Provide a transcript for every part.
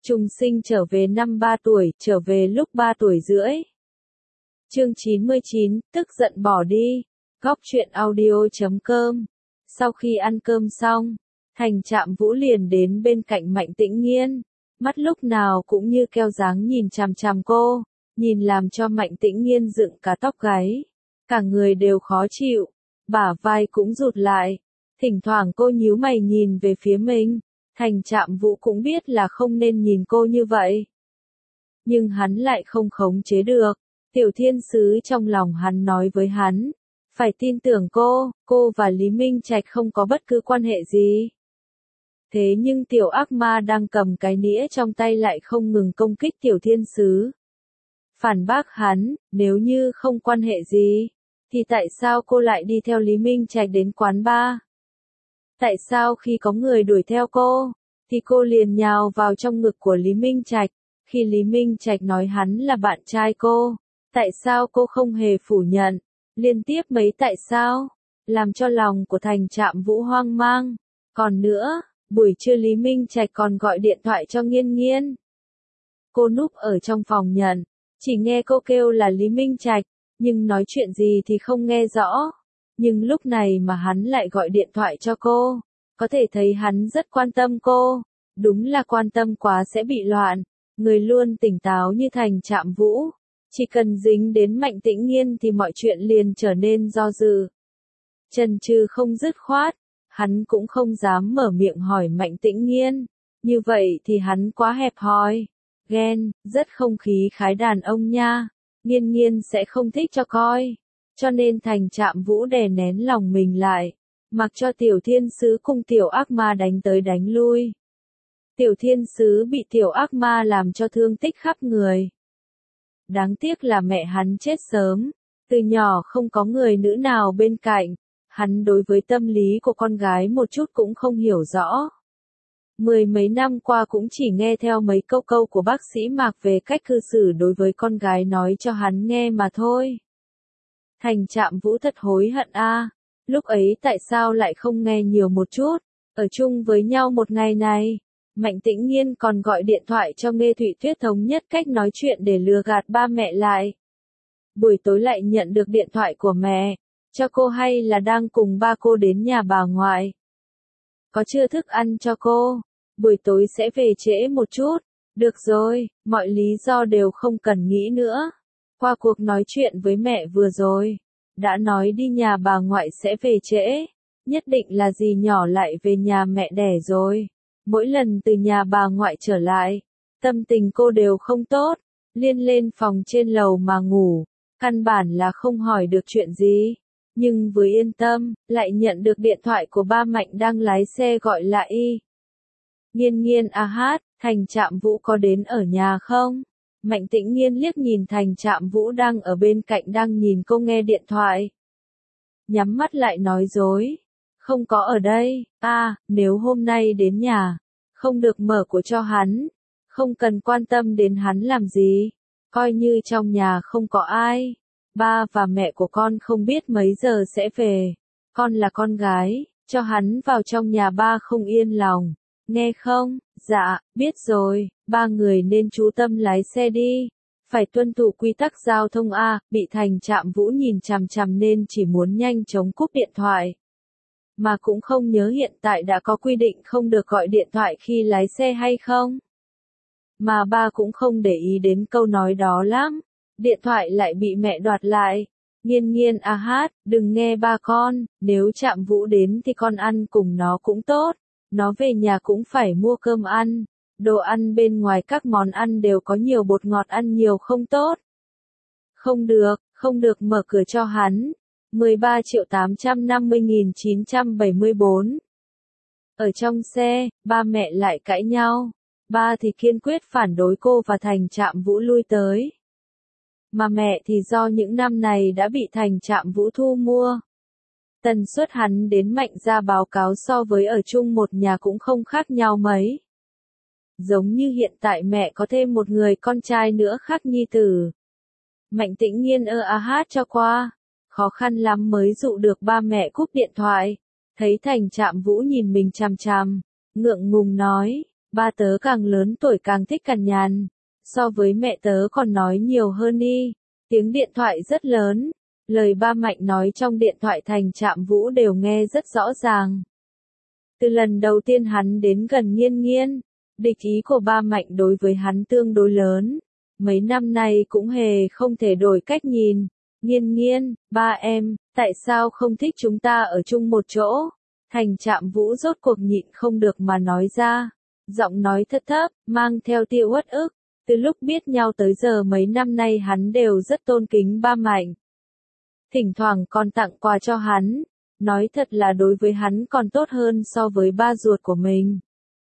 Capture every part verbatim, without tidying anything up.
Trùng sinh trở về năm ba tuổi, trở về lúc ba tuổi rưỡi. Chương chín mươi chín, tức giận bỏ đi. Góc truyện audio chấm com. Sau khi ăn cơm xong, Thành Trạm Vũ liền đến bên cạnh Mạnh Tĩnh Nghiên, mắt lúc nào cũng như keo dáng nhìn chằm chằm cô, nhìn làm cho Mạnh Tĩnh Nghiên dựng cả tóc gáy, cả người đều khó chịu, bả vai cũng rụt lại, thỉnh thoảng cô nhíu mày nhìn về phía mình. Thành Trạm Vũ cũng biết là không nên nhìn cô như vậy, nhưng hắn lại không khống chế được. Tiểu thiên sứ trong lòng hắn nói với hắn, phải tin tưởng cô, cô và Lý Minh Trạch không có bất cứ quan hệ gì. Thế nhưng tiểu ác ma đang cầm cái nĩa trong tay lại không ngừng công kích tiểu thiên sứ. Phản bác hắn, nếu như không quan hệ gì, thì tại sao cô lại đi theo Lý Minh Trạch đến quán bar? Tại sao khi có người đuổi theo cô, thì cô liền nhào vào trong ngực của Lý Minh Trạch, khi Lý Minh Trạch nói hắn là bạn trai cô, tại sao cô không hề phủ nhận, liên tiếp mấy tại sao, làm cho lòng của Thành Trạm Vũ hoang mang. Còn nữa, buổi trưa Lý Minh Trạch còn gọi điện thoại cho Nghiên Nghiên. Cô núp ở trong phòng nhận, chỉ nghe cô kêu là Lý Minh Trạch, nhưng nói chuyện gì thì không nghe rõ. Nhưng lúc này mà hắn lại gọi điện thoại cho cô, có thể thấy hắn rất quan tâm cô, đúng là quan tâm quá sẽ bị loạn. Người luôn tỉnh táo như Thành Trạm Vũ, chỉ cần dính đến Mạnh Tĩnh Nghiên thì mọi chuyện liền trở nên do dự. Chần chừ không dứt khoát, hắn cũng không dám mở miệng hỏi Mạnh Tĩnh Nghiên, như vậy thì hắn quá hẹp hòi, ghen, rất không khí khái đàn ông nha, Nghiên Nghiên sẽ không thích cho coi. Cho nên Thành Trạm Vũ đè nén lòng mình lại, mặc cho tiểu thiên sứ cùng tiểu ác ma đánh tới đánh lui. Tiểu thiên sứ bị tiểu ác ma làm cho thương tích khắp người. Đáng tiếc là mẹ hắn chết sớm, từ nhỏ không có người nữ nào bên cạnh, hắn đối với tâm lý của con gái một chút cũng không hiểu rõ. Mười mấy năm qua cũng chỉ nghe theo mấy câu câu của bác sĩ Mạc về cách cư xử đối với con gái nói cho hắn nghe mà thôi. Thành Trạm Vũ thật hối hận a, à. Lúc ấy tại sao lại không nghe nhiều một chút, ở chung với nhau một ngày này. Mạnh Tĩnh Nghiên còn gọi điện thoại cho Nghê Thụy Tuyết thống nhất cách nói chuyện để lừa gạt ba mẹ lại. Buổi tối lại nhận được điện thoại của mẹ, cho cô hay là đang cùng ba cô đến nhà bà ngoại. Có chưa thức ăn cho cô, buổi tối sẽ về trễ một chút. Được rồi, mọi lý do đều không cần nghĩ nữa. Qua cuộc nói chuyện với mẹ vừa rồi, đã nói đi nhà bà ngoại sẽ về trễ, nhất định là dì nhỏ lại về nhà mẹ đẻ rồi. Mỗi lần từ nhà bà ngoại trở lại, tâm tình cô đều không tốt, liên lên phòng trên lầu mà ngủ, căn bản là không hỏi được chuyện gì. Nhưng vừa yên tâm, lại nhận được điện thoại của ba Mạnh đang lái xe gọi lại y. Nghiên Nghiên a hát, Thành Trạm Vũ có đến ở nhà không? Mạnh Tĩnh Nghiên liếc nhìn Thành Trạm Vũ đang ở bên cạnh đang nhìn cô nghe điện thoại. Nhắm mắt lại nói dối. Không có ở đây, à, nếu hôm nay đến nhà, không được mở cửa cho hắn, không cần quan tâm đến hắn làm gì, coi như trong nhà không có ai. Ba và mẹ của con không biết mấy giờ sẽ về, con là con gái, cho hắn vào trong nhà ba không yên lòng, nghe không? Dạ, biết rồi, ba người nên chú tâm lái xe đi, phải tuân thủ quy tắc giao thông a. Bị Thành Trạm Vũ nhìn chằm chằm nên chỉ muốn nhanh chóng cúp điện thoại. Mà cũng không nhớ hiện tại đã có quy định không được gọi điện thoại khi lái xe hay không. Mà ba cũng không để ý đến câu nói đó lắm. Điện thoại lại bị mẹ đoạt lại. Nghiên Nghiên a hát, đừng nghe ba con, nếu Trạm Vũ đến thì con ăn cùng nó cũng tốt. Nó về nhà cũng phải mua cơm ăn. Đồ ăn bên ngoài các món ăn đều có nhiều bột ngọt ăn nhiều không tốt. Không được, không được mở cửa cho hắn. mười ba triệu tám trăm năm mươi nghìn chín trăm bảy mươi bốn. Ở trong xe, ba mẹ lại cãi nhau. Ba thì kiên quyết phản đối cô và Thành Trạm Vũ lui tới. Mà mẹ thì do những năm này đã bị Thành Trạm Vũ thu mua. Tần suất hắn đến Mạnh ra báo cáo so với ở chung một nhà cũng không khác nhau mấy. Giống như hiện tại mẹ có thêm một người con trai nữa khác nhi tử. Mạnh Tĩnh Nghiên ơ a hát cho qua. Khó khăn lắm mới dụ được ba mẹ cúp điện thoại. Thấy Thành Trạm Vũ nhìn mình chằm chằm, ngượng ngùng nói, Ba tớ càng lớn tuổi càng thích cằn nhằn, so với mẹ tớ còn nói nhiều hơn đi. Tiếng điện thoại rất lớn, lời ba Mạnh nói trong điện thoại Thành Trạm Vũ đều nghe rất rõ ràng. Từ lần đầu tiên hắn đến gần Nghiên Nghiên, địch ý của ba Mạnh đối với hắn tương đối lớn. Mấy năm nay cũng hề không thể đổi cách nhìn. Nghiên Nghiên, ba em, tại sao không thích chúng ta ở chung một chỗ? Thành Trạm Vũ rốt cuộc nhịn không được mà nói ra. Giọng nói thấp thấp, mang theo tia uất ức. Từ lúc biết nhau tới giờ mấy năm nay hắn đều rất tôn kính ba Mạnh. Thỉnh thoảng còn tặng quà cho hắn. Nói thật là đối với hắn còn tốt hơn so với ba ruột của mình.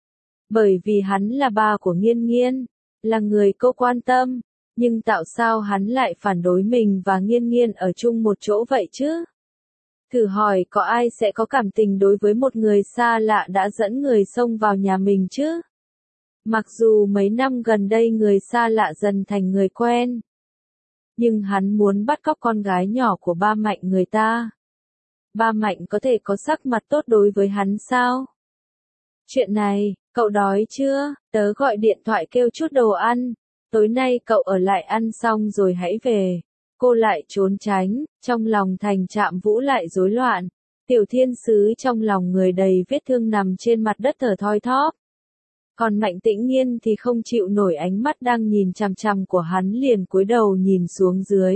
Bởi vì hắn là ba của Nghiên Nghiên, là người cô quan tâm. Nhưng tại sao hắn lại phản đối mình và Nghiên Nghiên ở chung một chỗ vậy chứ? Thử hỏi có ai sẽ có cảm tình đối với một người xa lạ đã dẫn người xông vào nhà mình chứ? Mặc dù mấy năm gần đây người xa lạ dần thành người quen. Nhưng hắn muốn bắt cóc con gái nhỏ của ba Mạnh người ta. Ba Mạnh có thể có sắc mặt tốt đối với hắn sao? Chuyện này, cậu đói chưa? Tớ gọi điện thoại kêu chút đồ ăn. Tối nay cậu ở lại ăn xong rồi hãy về. Cô lại trốn tránh, trong lòng Thành Trạm Vũ lại rối loạn. Tiểu thiên sứ trong lòng người đầy vết thương nằm trên mặt đất thở thoi thóp. Còn Mạnh Tĩnh Nghiên thì không chịu nổi ánh mắt đang nhìn chằm chằm của hắn liền cúi đầu nhìn xuống dưới.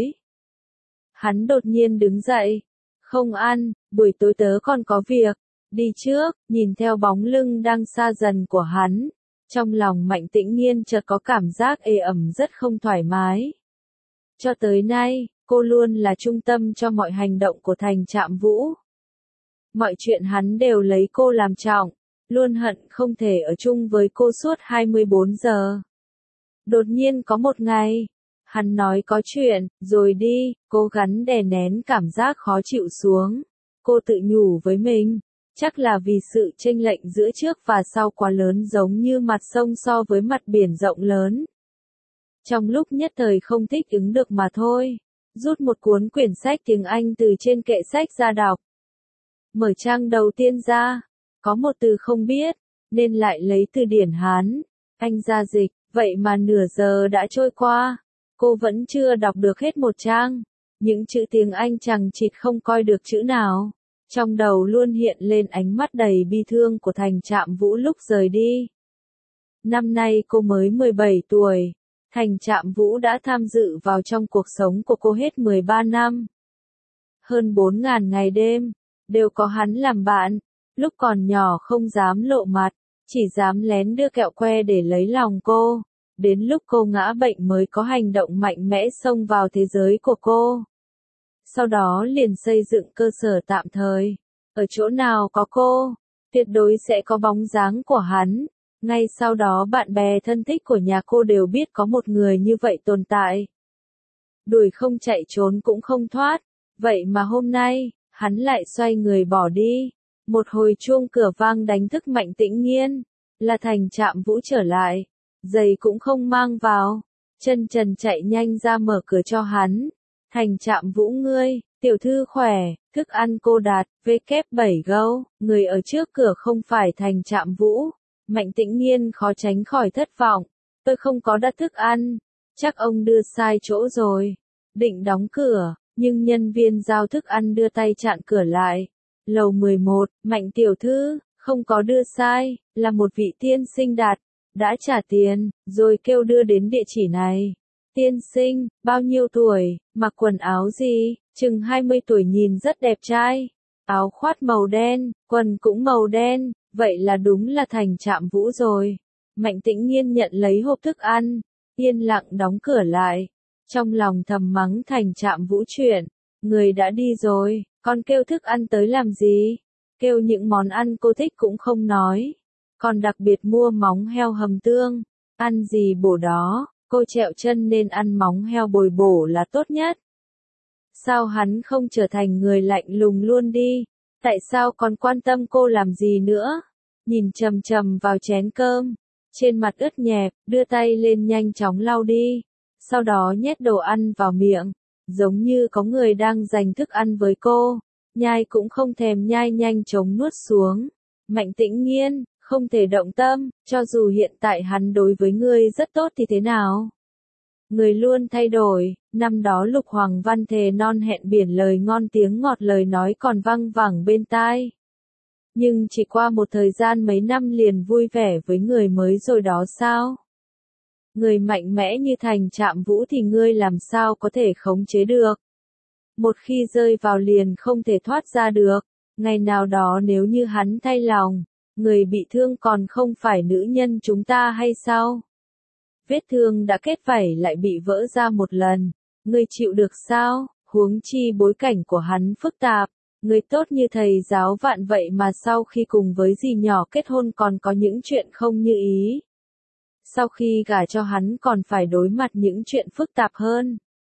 Hắn đột nhiên đứng dậy. Không ăn, buổi tối tớ còn có việc. Đi trước, nhìn theo bóng lưng đang xa dần của hắn. Trong lòng Mạnh Tĩnh Nghiên chợt có cảm giác ê ẩm rất không thoải mái. Cho tới nay, cô luôn là trung tâm cho mọi hành động của Thành Trạm Vũ. Mọi chuyện hắn đều lấy cô làm trọng, luôn hận không thể ở chung với cô suốt hai mươi bốn giờ. Đột nhiên có một ngày, hắn nói có chuyện, rồi đi, cố gắng đè nén cảm giác khó chịu xuống. Cô tự nhủ với mình, chắc là vì sự chênh lệch giữa trước và sau quá lớn giống như mặt sông so với mặt biển rộng lớn. Trong lúc nhất thời không thích ứng được mà thôi. Rút một cuốn quyển sách tiếng Anh từ trên kệ sách ra đọc. Mở trang đầu tiên ra, có một từ không biết, nên lại lấy từ điển Hán. Anh ra dịch, vậy mà nửa giờ đã trôi qua. Cô vẫn chưa đọc được hết một trang. Những chữ tiếng Anh chằng chịt không coi được chữ nào. Trong đầu luôn hiện lên ánh mắt đầy bi thương của Thành Trạm Vũ lúc rời đi. Năm nay cô mới mười bảy tuổi. Thành Trạm Vũ đã tham dự vào trong cuộc sống của cô hết mười ba năm. Hơn bốn ngàn ngày đêm, đều có hắn làm bạn. Lúc còn nhỏ không dám lộ mặt, chỉ dám lén đưa kẹo que để lấy lòng cô. Đến lúc cô ngã bệnh mới có hành động mạnh mẽ xông vào thế giới của cô. Sau đó liền xây dựng cơ sở tạm thời. Ở chỗ nào có cô, tuyệt đối sẽ có bóng dáng của hắn. Ngay sau đó bạn bè thân thích của nhà cô đều biết có một người như vậy tồn tại. Đuổi không chạy trốn cũng không thoát. Vậy mà hôm nay, hắn lại xoay người bỏ đi. Một hồi chuông cửa vang đánh thức Mạnh Tĩnh Nghiên. Là Thành Trạm Vũ trở lại. Giày cũng không mang vào. Chân trần chạy nhanh ra mở cửa cho hắn. Thành Trạm Vũ ngươi, tiểu thư khỏe, thức ăn cô đạt, vê kép bảy gâu, người ở trước cửa không phải Thành Trạm Vũ. Mạnh Tĩnh Nghiên khó tránh khỏi thất vọng. Tôi không có đặt thức ăn. Chắc ông đưa sai chỗ rồi. Định đóng cửa, nhưng nhân viên giao thức ăn đưa tay chặn cửa lại. Lầu mười một, Mạnh tiểu thư, không có đưa sai, là một vị tiên sinh đặt. Đã trả tiền, rồi kêu đưa đến địa chỉ này. Tiên sinh, bao nhiêu tuổi, mặc quần áo gì, chừng hai mươi tuổi nhìn rất đẹp trai. Áo khoác màu đen, quần cũng màu đen, vậy là đúng là Thành Trạm Vũ rồi. Mạnh Tĩnh Nghiên nhận lấy hộp thức ăn, yên lặng đóng cửa lại. Trong lòng thầm mắng Thành Trạm Vũ chuyện, người đã đi rồi, còn kêu thức ăn tới làm gì? Kêu những món ăn cô thích cũng không nói. Còn đặc biệt mua móng heo hầm tương, ăn gì bổ đó, cô trẹo chân nên ăn móng heo bồi bổ là tốt nhất. Sao hắn không trở thành người lạnh lùng luôn đi? Tại sao còn quan tâm cô làm gì nữa? Nhìn chầm chầm vào chén cơm, trên mặt ướt nhẹp, đưa tay lên nhanh chóng lau đi. Sau đó nhét đồ ăn vào miệng, giống như có người đang giành thức ăn với cô. Nhai cũng không thèm nhai nhanh chóng nuốt xuống. Mạnh Tĩnh Nghiên, Không thể động tâm, cho dù hiện tại hắn đối với ngươi rất tốt thì thế nào? Người luôn thay đổi, năm đó Lục Hoàng Văn thề non hẹn biển lời ngon tiếng ngọt lời nói còn văng vẳng bên tai. Nhưng chỉ qua một thời gian mấy năm liền vui vẻ với người mới rồi đó sao? Người mạnh mẽ như Thành Trạm Vũ thì ngươi làm sao có thể khống chế được? Một khi rơi vào liền không thể thoát ra được, ngày nào đó nếu như hắn thay lòng, người bị thương còn không phải nữ nhân chúng ta hay sao? Vết thương đã kết vảy lại bị vỡ ra một lần, ngươi chịu được sao? Huống chi bối cảnh của hắn phức tạp, người tốt như thầy giáo vạn vậy mà sau khi cùng với dì nhỏ kết hôn còn có những chuyện không như ý. Sau khi gả cho hắn còn phải đối mặt những chuyện phức tạp hơn.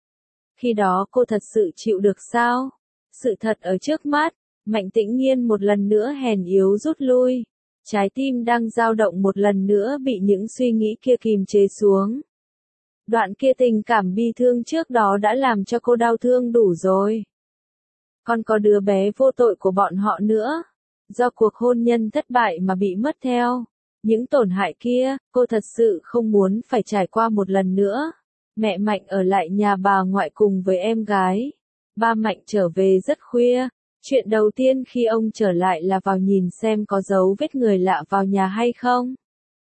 Khi đó cô thật sự chịu được sao? Sự thật ở trước mắt, Mạnh Tĩnh Nghiên một lần nữa hèn yếu rút lui. Trái tim đang dao động một lần nữa bị những suy nghĩ kia kìm chế xuống. Đoạn kia tình cảm bi thương trước đó đã làm cho cô đau thương đủ rồi. Còn có đứa bé vô tội của bọn họ nữa. Do cuộc hôn nhân thất bại mà bị mất theo. Những tổn hại kia, cô thật sự không muốn phải trải qua một lần nữa. Mẹ Mạnh ở lại nhà bà ngoại cùng với em gái. Ba Mạnh trở về rất khuya. Chuyện đầu tiên khi ông trở lại là vào nhìn xem có dấu vết người lạ vào nhà hay không.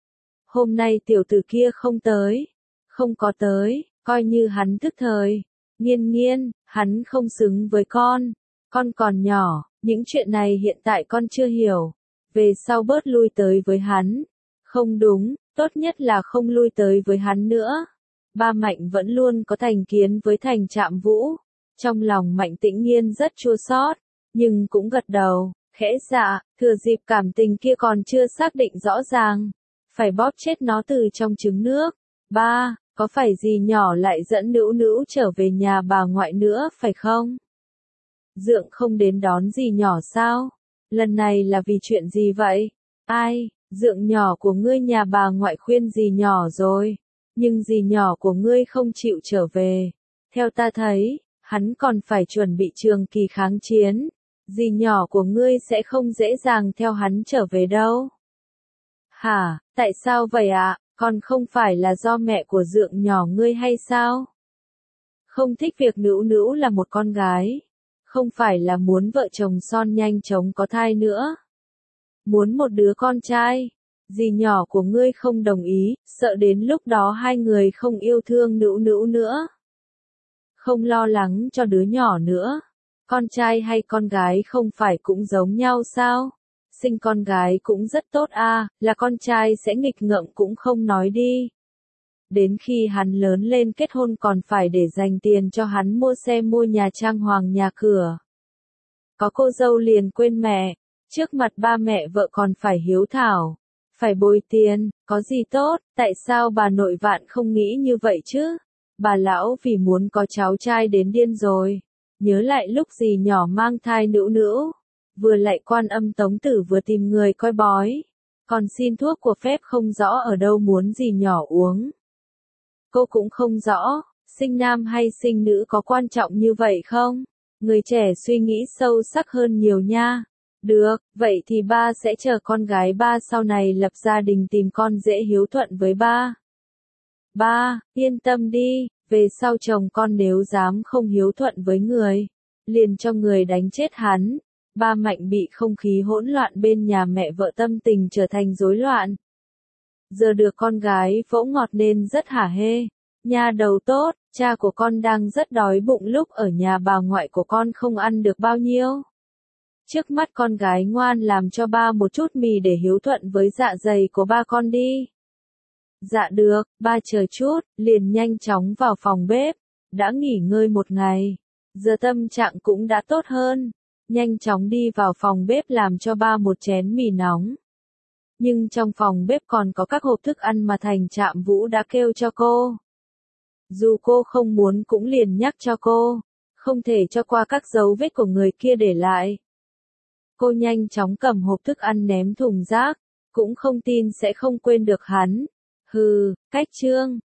Hôm nay tiểu tử kia không tới. Không có tới, coi như hắn tức thời. Nghiên nghiên, hắn không xứng với con. Con còn nhỏ, những chuyện này hiện tại con chưa hiểu. Về sau bớt lui tới với hắn. Không đúng, tốt nhất là không lui tới với hắn nữa. Ba Mạnh vẫn luôn có thành kiến với Thành Trạm Vũ. Trong lòng Mạnh Tĩnh Nghiên rất chua xót, nhưng cũng gật đầu, khẽ dạ, thừa dịp cảm tình kia còn chưa xác định rõ ràng. Phải bóp chết nó từ trong trứng nước. Ba, có phải dì nhỏ lại dẫn Nữu Nữu trở về nhà bà ngoại nữa phải không? Dượng không đến đón dì nhỏ sao? Lần này là vì chuyện gì vậy? Ai, Dượng nhỏ của ngươi nhà bà ngoại khuyên dì nhỏ rồi. Nhưng dì nhỏ của ngươi không chịu trở về. Theo ta thấy, hắn còn phải chuẩn bị trường kỳ kháng chiến. Dì nhỏ của ngươi sẽ không dễ dàng theo hắn trở về đâu. Hả, tại sao vậy ạ? À? Còn không phải là do mẹ của Dượng nhỏ ngươi hay sao? Không thích việc Nữu Nữu là một con gái. Không phải là muốn vợ chồng son nhanh chóng có thai nữa. Muốn một đứa con trai. Dì nhỏ của ngươi không đồng ý, sợ đến lúc đó hai người không yêu thương Nữu Nữu nữa. Không lo lắng cho đứa nhỏ nữa. Con trai hay con gái không phải cũng giống nhau sao? Sinh con gái cũng rất tốt à, là con trai sẽ nghịch ngợm cũng không nói đi. Đến khi hắn lớn lên kết hôn còn phải để dành tiền cho hắn mua xe mua nhà trang hoàng nhà cửa. Có cô dâu liền quên mẹ, trước mặt ba mẹ vợ còn phải hiếu thảo, phải bồi tiền, có gì tốt, tại sao bà nội Vạn không nghĩ như vậy chứ? Bà lão vì muốn có cháu trai đến điên rồi. Nhớ lại lúc dì nhỏ mang thai Nữu Nữu, vừa lại Quan Âm Tống Tử vừa tìm người coi bói, còn xin thuốc của phép không rõ ở đâu muốn dì nhỏ uống. Cô cũng không rõ, sinh nam hay sinh nữ có quan trọng như vậy không? Người trẻ suy nghĩ sâu sắc hơn nhiều nha. Được, vậy thì ba sẽ chờ con gái ba sau này lập gia đình tìm con dễ hiếu thuận với ba. Ba, yên tâm đi, về sau chồng con nếu dám không hiếu thuận với người, liền cho người đánh chết hắn. Ba Mạnh bị không khí hỗn loạn bên nhà mẹ vợ tâm tình trở thành rối loạn. Giờ được con gái vỗ ngọt nên rất hả hê. Nhà đầu tốt, cha của con đang rất đói bụng lúc ở nhà bà ngoại của con không ăn được bao nhiêu. Trước mắt con gái ngoan làm cho ba một chút mì để hiếu thuận với dạ dày của ba con đi. Dạ được, ba chờ chút, liền nhanh chóng vào phòng bếp. Đã nghỉ ngơi một ngày, giờ tâm trạng cũng đã tốt hơn. Nhanh chóng đi vào phòng bếp làm cho ba một chén mì nóng. Nhưng trong phòng bếp còn có các hộp thức ăn mà Thành Trạm Vũ đã kêu cho cô. Dù cô không muốn cũng liền nhắc cho cô, không thể cho qua các dấu vết của người kia để lại. Cô nhanh chóng cầm hộp thức ăn ném thùng rác, cũng không tin sẽ không quên được hắn. Hừ, cách trương,